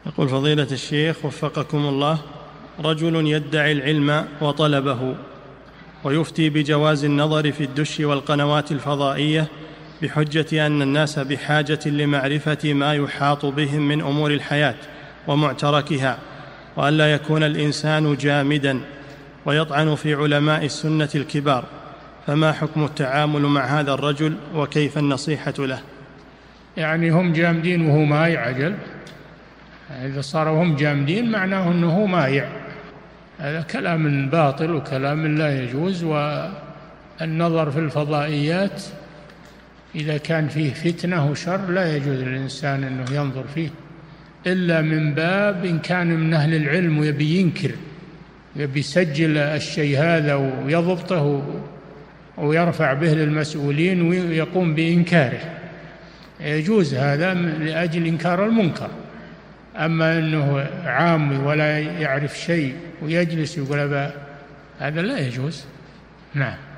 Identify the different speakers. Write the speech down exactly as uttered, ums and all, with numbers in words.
Speaker 1: يقول فضيلة الشيخ وفقكم الله، رجل يدعي العلم وطلبه ويفتي بجواز النظر في الدش والقنوات الفضائية بحجة أن الناس بحاجة لمعرفة ما يحاط بهم من أمور الحياة ومعتركها، وألا يكون الإنسان جامدا، ويطعن في علماء السنة الكبار، فما حكم التعامل مع هذا الرجل وكيف النصيحة له؟
Speaker 2: يعني هم جامدين وهو مايع عجل؟ إذا صاروا هم جامدين معناه أنه مايع، هذا كلام باطل وكلام لا يجوز. والنظر في الفضائيات إذا كان فيه فتنة وشر لا يجوز للإنسان أنه ينظر فيه، إلا من باب إن كان من أهل العلم ويبي ينكر، يبي يسجل الشيء هذا ويضبطه ويرفع به للمسؤولين ويقوم بإنكاره، يجوز هذا لأجل إنكار المنكر. أما أنه عام ولا يعرف شيء ويجلس يقول هذا لا يجوز. نعم.